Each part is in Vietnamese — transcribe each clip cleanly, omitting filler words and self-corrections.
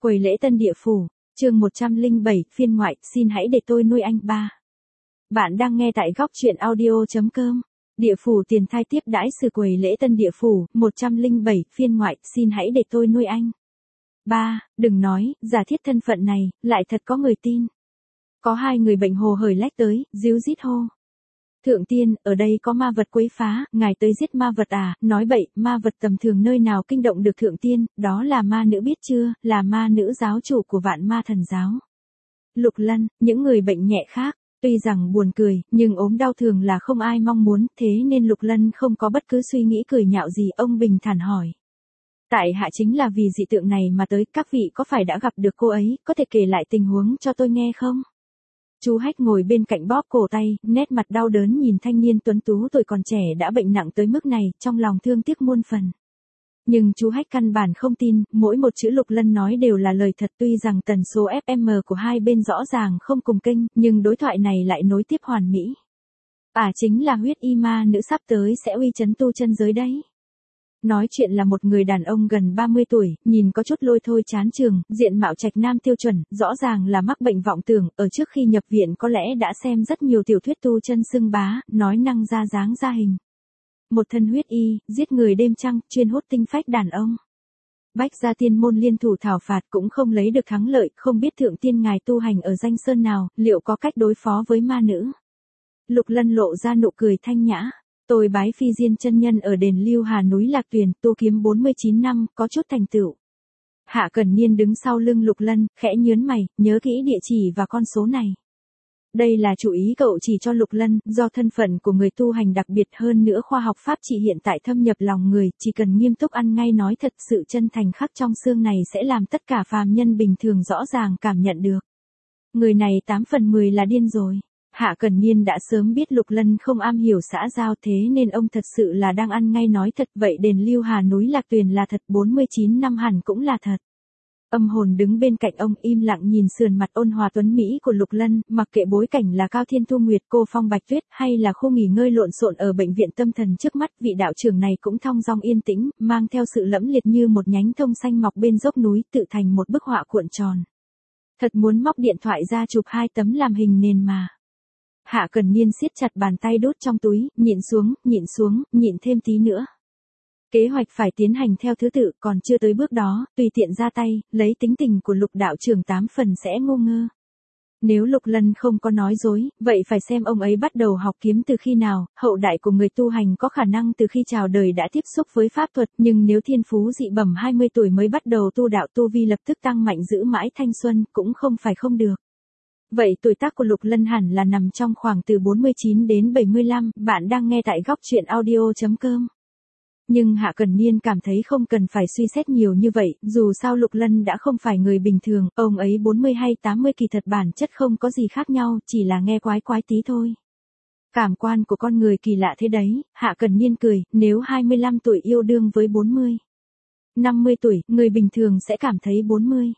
Quầy lễ tân địa phủ, chương 107, phiên ngoại, xin hãy để tôi nuôi anh ba. Bạn đang nghe tại góc truyện audio.com. Địa phủ tiền thai tiếp đãi sự quầy lễ tân địa phủ, 107, phiên ngoại, xin hãy để tôi nuôi anh. Ba, đừng nói, giả thiết thân phận này, lại thật có người tin. Có hai người bệnh hồ hởi lách tới, díu dít hô. Thượng tiên, ở đây có ma vật quấy phá, ngài tới giết ma vật à, nói bậy, ma vật tầm thường nơi nào kinh động được thượng tiên, đó là ma nữ biết chưa, là ma nữ giáo chủ của vạn ma thần giáo. Lục Lân, những người bệnh nhẹ khác, tuy rằng buồn cười, nhưng ốm đau thường là không ai mong muốn, thế nên Lục Lân không có bất cứ suy nghĩ cười nhạo gì, ông bình thản hỏi. Tại hạ chính là vì dị tượng này mà tới, các vị có phải đã gặp được cô ấy, có thể kể lại tình huống cho tôi nghe không? Chú Hách ngồi bên cạnh bóp cổ tay, nét mặt đau đớn nhìn thanh niên tuấn tú tuổi còn trẻ đã bệnh nặng tới mức này, trong lòng thương tiếc muôn phần. Nhưng chú Hách căn bản không tin, mỗi một chữ Lục Lân nói đều là lời thật, tuy rằng tần số FM của hai bên rõ ràng không cùng kênh, nhưng đối thoại này lại nối tiếp hoàn mỹ. Chính là huyết y ma nữ sắp tới sẽ uy chấn tu chân giới đấy. Nói chuyện là một người đàn ông gần 30 tuổi, nhìn có chút lôi thôi chán trường, diện mạo trạch nam tiêu chuẩn, rõ ràng là mắc bệnh vọng tưởng, ở trước khi nhập viện có lẽ đã xem rất nhiều tiểu thuyết tu chân xưng bá, nói năng ra dáng ra hình. Một thân huyết y, giết người đêm trăng, chuyên hút tinh phách đàn ông. Bách gia tiên môn liên thủ thảo phạt cũng không lấy được thắng lợi, không biết thượng tiên ngài tu hành ở danh sơn nào, liệu có cách đối phó với ma nữ. Lục Lân lộ ra nụ cười thanh nhã. Tôi bái phi diên chân nhân ở đền Lưu Hà núi Lạc Tuyền, tu kiếm 49 năm, có chút thành tựu. Hạ Cẩn Niên đứng sau lưng Lục Lân, khẽ nhớn mày, nhớ kỹ địa chỉ và con số này. Đây là chủ ý cậu chỉ cho Lục Lân, do thân phận của người tu hành đặc biệt hơn nữa khoa học pháp chỉ hiện tại thâm nhập lòng người, chỉ cần nghiêm túc ăn ngay nói thật, sự chân thành khắc trong xương này sẽ làm tất cả phàm nhân bình thường rõ ràng cảm nhận được. Người này 8 phần 10 là điên rồi. Hạ Cẩn Niên đã sớm biết Lục Lân không am hiểu xã giao, thế nên ông thật sự là đang ăn ngay nói thật, vậy đền Lưu Hà núi Lạc Tuyền là thật, 49 năm hẳn cũng là thật. Âm hồn đứng bên cạnh ông im lặng nhìn sườn mặt ôn hòa tuấn mỹ của Lục Lân, mặc kệ bối cảnh là Cao Thiên Thu Nguyệt, Cô Phong Bạch Tuyết hay là khu nghỉ ngơi lộn xộn ở bệnh viện tâm thần trước mắt, vị đạo trưởng này cũng thong dong yên tĩnh, mang theo sự lẫm liệt như một nhánh thông xanh mọc bên dốc núi, tự thành một bức họa cuộn tròn. Thật muốn móc điện thoại ra chụp 2 tấm làm hình nền mà. Hạ Cẩn Niên siết chặt bàn tay đút trong túi, nhịn xuống, nhịn thêm tí nữa. Kế hoạch phải tiến hành theo thứ tự, còn chưa tới bước đó, tùy tiện ra tay, lấy tính tình của Lục đạo trưởng 8 phần sẽ ngu ngơ. Nếu Lục Lân không có nói dối, vậy phải xem ông ấy bắt đầu học kiếm từ khi nào, hậu đại của người tu hành có khả năng từ khi chào đời đã tiếp xúc với pháp thuật, nhưng nếu thiên phú dị bẩm 20 tuổi mới bắt đầu tu đạo, tu vi lập tức tăng mạnh giữ mãi thanh xuân, cũng không phải không được. Vậy tuổi tác của Lục Lân hẳn là nằm trong khoảng từ 49 đến 75, bạn đang nghe tại góc truyện audio.com. Nhưng Hạ Cẩn Niên cảm thấy không cần phải suy xét nhiều như vậy, dù sao Lục Lân đã không phải người bình thường, ông ấy 40 hay 80 kỳ thật bản chất không có gì khác nhau, chỉ là nghe quái quái tí thôi. Cảm quan của con người kỳ lạ thế đấy, Hạ Cẩn Niên cười, nếu 25 tuổi yêu đương với 40. 50 tuổi, người bình thường sẽ cảm thấy 40.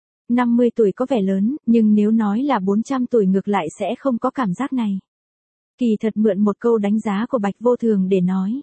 50 tuổi có vẻ lớn, nhưng nếu nói là 400 tuổi ngược lại sẽ không có cảm giác này. Kỳ thật mượn một câu đánh giá của Bạch Vô Thường để nói.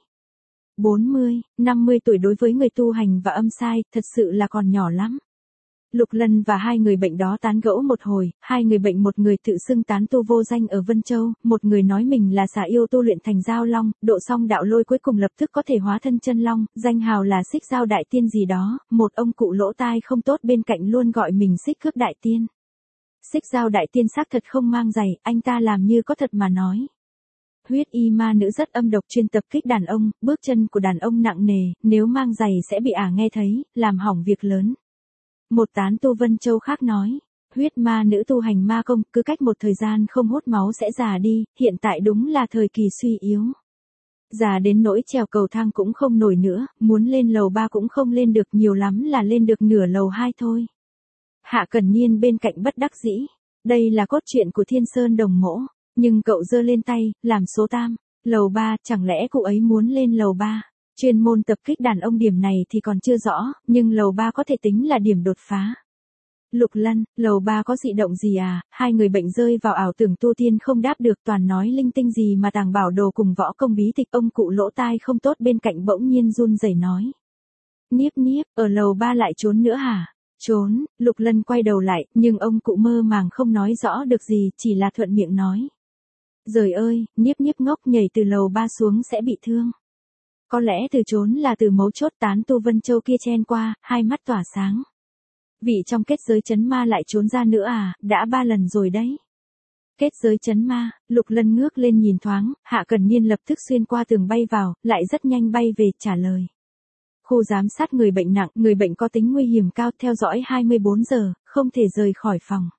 40, 50 tuổi đối với người tu hành và âm sai, thật sự là còn nhỏ lắm. Lục Lân và hai người bệnh đó tán gẫu một hồi, hai người bệnh một người tự xưng tán tu vô danh ở Vân Châu, một người nói mình là xà yêu tu luyện thành Giao Long, độ xong đạo lôi cuối cùng lập tức có thể hóa thân chân long, danh hào là Xích Giao Đại Tiên gì đó, một ông cụ lỗ tai không tốt bên cạnh luôn gọi mình Xích Cước Đại Tiên. Xích Giao Đại Tiên xác thật không mang giày, anh ta làm như có thật mà nói. Huyết y ma nữ rất âm độc chuyên tập kích đàn ông, bước chân của đàn ông nặng nề, nếu mang giày sẽ bị nghe thấy, làm hỏng việc lớn. Một tán tu Vân Châu khác nói, huyết ma nữ tu hành ma công, cứ cách một thời gian không hút máu sẽ già đi, hiện tại đúng là thời kỳ suy yếu. Già đến nỗi trèo cầu thang cũng không nổi nữa, muốn lên lầu 3 cũng không lên được, nhiều lắm là lên được nửa lầu 2 thôi. Hạ Cẩn Niên bên cạnh bất đắc dĩ, đây là cốt truyện của Thiên Sơn Đồng Mỗ, nhưng cậu giơ lên tay, làm số tam, lầu 3, chẳng lẽ cụ ấy muốn lên lầu 3? Chuyên môn tập kích đàn ông điểm này thì còn chưa rõ, nhưng lầu 3 có thể tính là điểm đột phá. Lục Lân, lầu 3 có dị động gì à? Hai người bệnh rơi vào ảo tưởng tu tiên không đáp được, toàn nói linh tinh gì mà tàng bảo đồ cùng võ công bí tịch. Ông cụ lỗ tai không tốt bên cạnh bỗng nhiên run rẩy nói. Niếp, ở lầu 3 lại trốn nữa hả? Trốn, Lục Lân quay đầu lại, nhưng ông cụ mơ màng không nói rõ được gì, chỉ là thuận miệng nói. Giời ơi, Niếp Niếp ngốc nhảy từ lầu 3 xuống sẽ bị thương. Có lẽ từ trốn là từ mấu chốt. Tán tu Vân Châu kia chen qua, hai mắt tỏa sáng. Vị trong kết giới chấn ma lại trốn ra nữa à, đã 3 lần rồi đấy. Kết giới chấn ma, Lục Lân ngước lên nhìn thoáng, Hạ Cần Niên lập tức xuyên qua tường bay vào, lại rất nhanh bay về, trả lời. Khu giám sát người bệnh nặng, người bệnh có tính nguy hiểm cao, theo dõi 24 giờ, không thể rời khỏi phòng.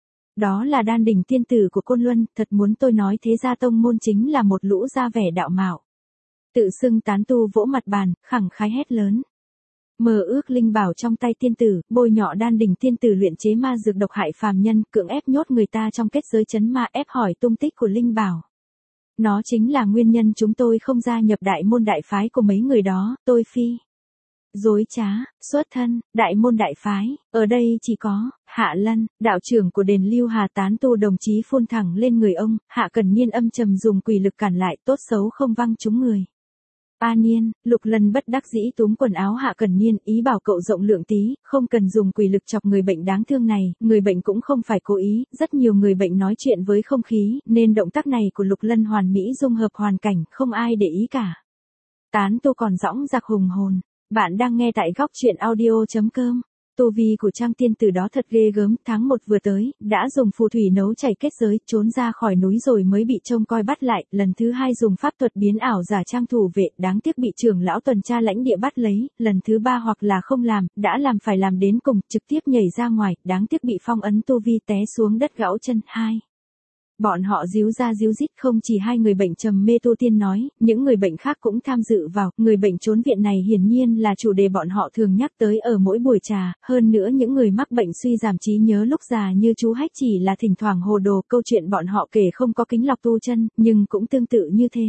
Đó là đan đỉnh tiên tử của Côn Luân, thật muốn tôi nói thế gia tông môn chính là một lũ da vẻ đạo mạo. Tự xưng tán tu vỗ mặt bàn, khẳng khái hét lớn. Mơ ước linh bảo trong tay tiên tử, bôi nhọ đan đỉnh tiên tử luyện chế ma dược độc hại phàm nhân, cưỡng ép nhốt người ta trong kết giới chấn ma, ép hỏi tung tích của linh bảo. Nó chính là nguyên nhân chúng tôi không gia nhập đại môn đại phái của mấy người đó, tôi phi. Dối trá, xuất thân, đại môn đại phái, ở đây chỉ có, Hạ Lân, đạo trưởng của đền Lưu Hà. Tán tu đồng chí phun thẳng lên người ông, Hạ Cần Niên âm trầm dùng quỷ lực cản lại, tốt xấu không văng trúng người. A Niên, Lục Lân bất đắc dĩ túm quần áo Hạ Cần Niên, ý bảo cậu rộng lượng tí, không cần dùng quỷ lực chọc người bệnh đáng thương này, người bệnh cũng không phải cố ý, rất nhiều người bệnh nói chuyện với không khí, nên động tác này của Lục Lân hoàn mỹ dung hợp hoàn cảnh, không ai để ý cả. Tán tu còn dõng dạc hùng hồn. Bạn đang nghe tại góc truyện audio.com. Tu vi của Trang tiên tử đó thật ghê gớm, tháng 1 vừa tới, đã dùng phù thủy nấu chảy kết giới, trốn ra khỏi núi rồi mới bị trông coi bắt lại, lần thứ 2 dùng pháp thuật biến ảo giả trang thủ vệ, đáng tiếc bị trưởng lão tuần tra lãnh địa bắt lấy, lần thứ 3 hoặc là không làm, đã làm phải làm đến cùng, trực tiếp nhảy ra ngoài, đáng tiếc bị phong ấn tu vi té xuống đất gão chân. 2. Bọn họ díu ra díu dít, không chỉ 2 người bệnh trầm mê tu tiên nói, những người bệnh khác cũng tham dự vào, người bệnh trốn viện này hiển nhiên là chủ đề bọn họ thường nhắc tới ở mỗi buổi trà, hơn nữa những người mắc bệnh suy giảm trí nhớ lúc già như chú Hách chỉ là thỉnh thoảng hồ đồ, câu chuyện bọn họ kể không có kính lọc tu chân, nhưng cũng tương tự như thế.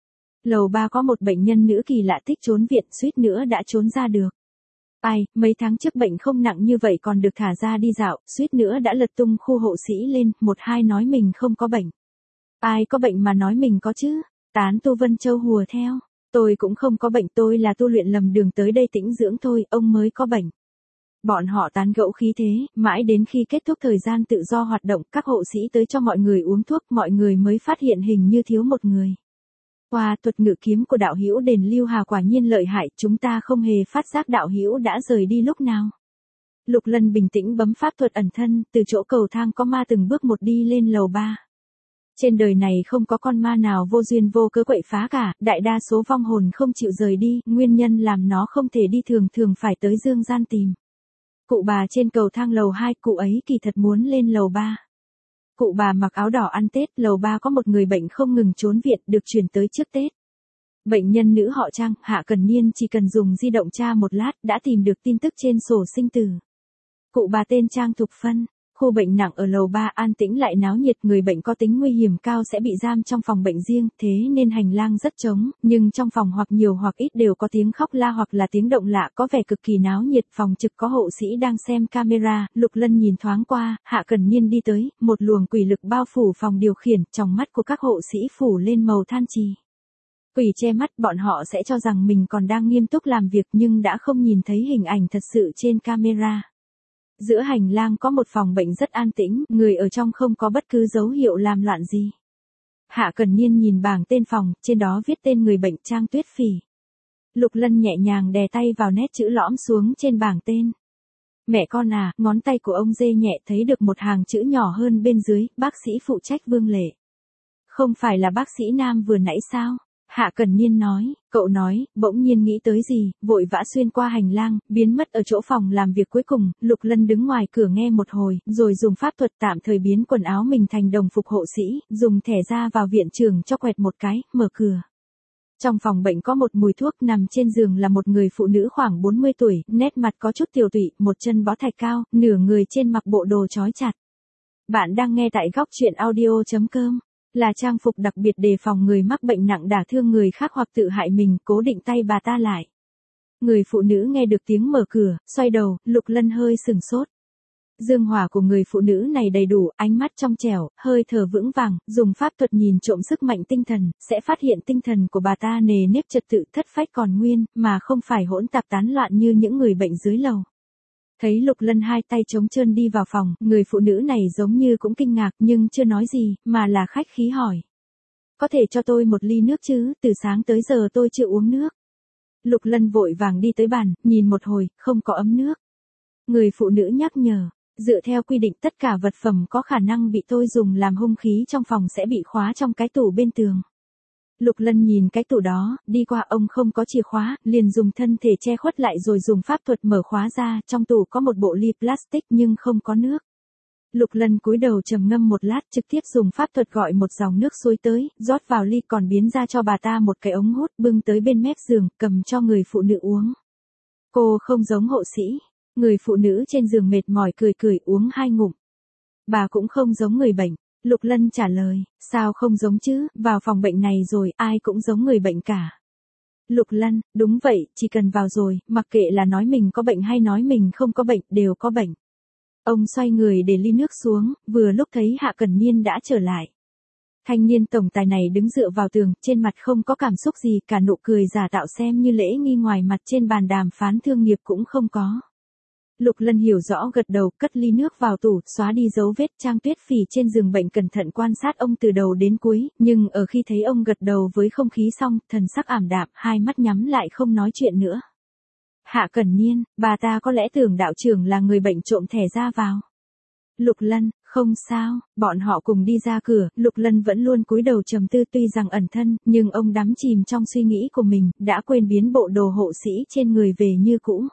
Lầu 3 có một bệnh nhân nữ kỳ lạ thích trốn viện, suýt nữa đã trốn ra được. Ai, mấy tháng trước bệnh không nặng như vậy còn được thả ra đi dạo, suýt nữa đã lật tung khu hộ sĩ lên, 1-2 nói mình không có bệnh. Ai có bệnh mà nói mình có chứ? Tán tu Vân Châu hùa theo. Tôi cũng không có bệnh, tôi là tu luyện lầm đường tới đây tĩnh dưỡng thôi, ông mới có bệnh. Bọn họ tán gẫu khí thế, mãi đến khi kết thúc thời gian tự do hoạt động, các hộ sĩ tới cho mọi người uống thuốc, mọi người mới phát hiện hình như thiếu một người. Qua thuật ngự kiếm của đạo hữu đền Lưu Hà quả nhiên lợi hại, chúng ta không hề phát giác đạo hữu đã rời đi lúc nào. Lục Lân bình tĩnh bấm pháp thuật ẩn thân, từ chỗ cầu thang có ma từng bước một đi lên lầu 3. Trên đời này không có con ma nào vô duyên vô cớ quậy phá cả, đại đa số vong hồn không chịu rời đi, nguyên nhân làm nó không thể đi thường phải tới dương gian tìm. Cụ bà trên cầu thang lầu 2, cụ ấy kỳ thật muốn lên lầu 3. Cụ bà mặc áo đỏ ăn Tết, lầu 3 có một người bệnh không ngừng trốn viện, được chuyển tới trước Tết. Bệnh nhân nữ họ Trang, Hạ Cần Niên chỉ cần dùng di động tra một lát, đã tìm được tin tức trên sổ sinh tử. Cụ bà tên Trang Thục Phân, khu bệnh nặng ở lầu 3 an tĩnh lại náo nhiệt, người bệnh có tính nguy hiểm cao sẽ bị giam trong phòng bệnh riêng, thế nên hành lang rất trống, nhưng trong phòng hoặc nhiều hoặc ít đều có tiếng khóc la hoặc là tiếng động lạ, có vẻ cực kỳ náo nhiệt. Phòng trực có hộ sĩ đang xem camera, Lục Lân nhìn thoáng qua, Hạ Cần Niên đi tới, một luồng quỷ lực bao phủ phòng điều khiển, trong mắt của các hộ sĩ phủ lên màu than trì. Quỷ che mắt, bọn họ sẽ cho rằng mình còn đang nghiêm túc làm việc nhưng đã không nhìn thấy hình ảnh thật sự trên camera. Giữa hành lang có một phòng bệnh rất an tĩnh, người ở trong không có bất cứ dấu hiệu làm loạn gì. Hạ Cần Niên nhìn bảng tên phòng, trên đó viết tên người bệnh Trang Tuyết Phỉ. Lục Lân nhẹ nhàng đè tay vào nét chữ lõm xuống trên bảng tên. Mẹ con à, ngón tay của ông dê nhẹ thấy được một hàng chữ nhỏ hơn bên dưới, bác sĩ phụ trách Vương Lệ. Không phải là bác sĩ nam vừa nãy sao? Hạ Cần Niên nói, cậu nói, bỗng nhiên nghĩ tới gì, vội vã xuyên qua hành lang, biến mất ở chỗ phòng làm việc cuối cùng. Lục Lân đứng ngoài cửa nghe một hồi, rồi dùng pháp thuật tạm thời biến quần áo mình thành đồng phục hộ sĩ, dùng thẻ ra vào viện trưởng cho quẹt một cái, mở cửa. Trong phòng bệnh có một mùi thuốc, nằm trên giường là một người phụ nữ khoảng 40 tuổi, nét mặt có chút tiều tụy, một chân bó thạch cao, nửa người trên mặc bộ đồ trói chặt. Bạn đang nghe tại góc truyện audio.com. Là trang phục đặc biệt đề phòng người mắc bệnh nặng đả thương người khác hoặc tự hại mình, cố định tay bà ta lại. Người phụ nữ nghe được tiếng mở cửa, xoay đầu, Lục Lân hơi sừng sốt. Dương hỏa của người phụ nữ này đầy đủ, ánh mắt trong trẻo, hơi thở vững vàng, dùng pháp thuật nhìn trộm sức mạnh tinh thần, sẽ phát hiện tinh thần của bà ta nề nếp trật tự thất phách còn nguyên, mà không phải hỗn tạp tán loạn như những người bệnh dưới lầu. Thấy Lục Lân hai tay trống trơn đi vào phòng, người phụ nữ này giống như cũng kinh ngạc nhưng chưa nói gì, mà là khách khí hỏi. Có thể cho tôi một ly nước chứ, từ sáng tới giờ tôi chưa uống nước. Lục Lân vội vàng đi tới bàn, nhìn một hồi, không có ấm nước. Người phụ nữ nhắc nhở, dựa theo quy định tất cả vật phẩm có khả năng bị tôi dùng làm hung khí trong phòng sẽ bị khóa trong cái tủ bên tường. Lục Lân nhìn cái tủ đó, đi qua ông không có chìa khóa, liền dùng thân thể che khuất lại rồi dùng pháp thuật mở khóa ra, trong tủ có một bộ ly plastic nhưng không có nước. Lục Lân cúi đầu trầm ngâm một lát trực tiếp dùng pháp thuật gọi một dòng nước suối tới, rót vào ly còn biến ra cho bà ta một cái ống hút bưng tới bên mép giường, cầm cho người phụ nữ uống. Cô không giống hộ sĩ. Người phụ nữ trên giường mệt mỏi cười cười uống 2 ngụm. Bà cũng không giống người bệnh. Lục Lân trả lời, sao không giống chứ, vào phòng bệnh này rồi ai cũng giống người bệnh cả. Lục Lân, đúng vậy, chỉ cần vào rồi, mặc kệ là nói mình có bệnh hay nói mình không có bệnh, đều có bệnh. Ông xoay người để ly nước xuống, vừa lúc thấy Hạ Cẩn Niên đã trở lại. Thanh niên tổng tài này đứng dựa vào tường, trên mặt không có cảm xúc gì, cả nụ cười giả tạo xem như lễ nghi ngoài mặt trên bàn đàm phán thương nghiệp cũng không có. Lục Lân hiểu rõ gật đầu, cất ly nước vào tủ, xóa đi dấu vết. Trang Tuyết Phỉ trên giường bệnh cẩn thận quan sát ông từ đầu đến cuối, nhưng ở khi thấy ông gật đầu với không khí xong, thần sắc ảm đạm, hai mắt nhắm lại không nói chuyện nữa. Hạ Cẩn Niên, bà ta có lẽ tưởng đạo trưởng là người bệnh trộm thẻ ra vào. Lục Lân, không sao, bọn họ cùng đi ra cửa, Lục Lân vẫn luôn cúi đầu trầm tư tuy rằng ẩn thân, nhưng ông đắm chìm trong suy nghĩ của mình, đã quên biến bộ đồ hộ sĩ trên người về như cũ.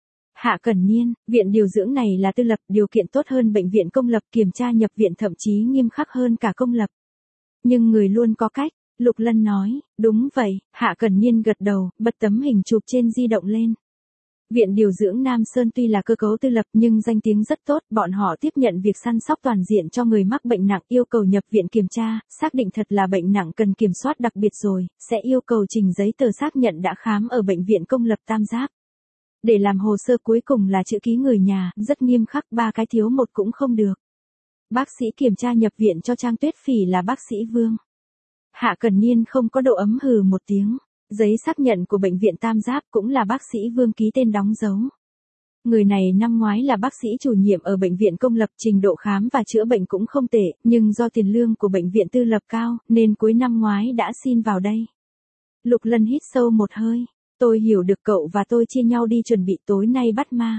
Hạ Cẩn Niên, viện điều dưỡng này là tư lập, điều kiện tốt hơn bệnh viện công lập, kiểm tra nhập viện thậm chí nghiêm khắc hơn cả công lập. Nhưng người luôn có cách, Lục Lân nói, đúng vậy, Hạ Cẩn Niên gật đầu, bật tấm hình chụp trên di động lên. Viện điều dưỡng Nam Sơn tuy là cơ cấu tư lập nhưng danh tiếng rất tốt, bọn họ tiếp nhận việc săn sóc toàn diện cho người mắc bệnh nặng, yêu cầu nhập viện kiểm tra, xác định thật là bệnh nặng cần kiểm soát đặc biệt rồi, sẽ yêu cầu trình giấy tờ xác nhận đã khám ở bệnh viện công lập Tam Giác. Để làm hồ sơ cuối cùng là chữ ký người nhà, rất nghiêm khắc, 3 cái thiếu một cũng không được. Bác sĩ kiểm tra nhập viện cho Trang Tuyết Phỉ là bác sĩ Vương. Hạ Cẩn Niên không có độ ấm hừ một tiếng. Giấy xác nhận của bệnh viện Tam Giác cũng là bác sĩ Vương ký tên đóng dấu. Người này năm ngoái là bác sĩ chủ nhiệm ở bệnh viện công lập, trình độ khám và chữa bệnh cũng không tệ, nhưng do tiền lương của bệnh viện tư lập cao, nên cuối năm ngoái đã xin vào đây. Lục Lân hít sâu một hơi. Tôi hiểu được cậu và tôi chia nhau đi chuẩn bị tối nay bắt ma.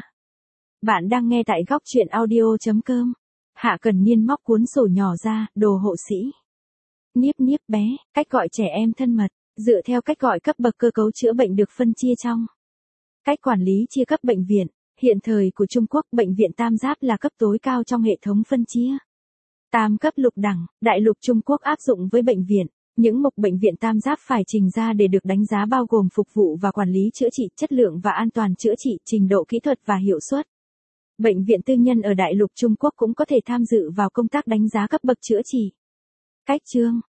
Bạn đang nghe tại góc truyện audio.com. Hạ Cẩn Niên móc cuốn sổ nhỏ ra, đồ hộ sĩ. Niếp niếp bé, cách gọi trẻ em thân mật, dựa theo cách gọi cấp bậc cơ cấu chữa bệnh được phân chia trong. Cách quản lý chia cấp bệnh viện, hiện thời của Trung Quốc, bệnh viện Tam Giác là cấp tối cao trong hệ thống phân chia. Tam cấp lục đẳng, đại lục Trung Quốc áp dụng với bệnh viện. Những mục bệnh viện Tam Giác phải trình ra để được đánh giá bao gồm phục vụ và quản lý chữa trị, chất lượng và an toàn chữa trị, trình độ kỹ thuật và hiệu suất. Bệnh viện tư nhân ở đại lục Trung Quốc cũng có thể tham dự vào công tác đánh giá cấp bậc chữa trị. Cách chương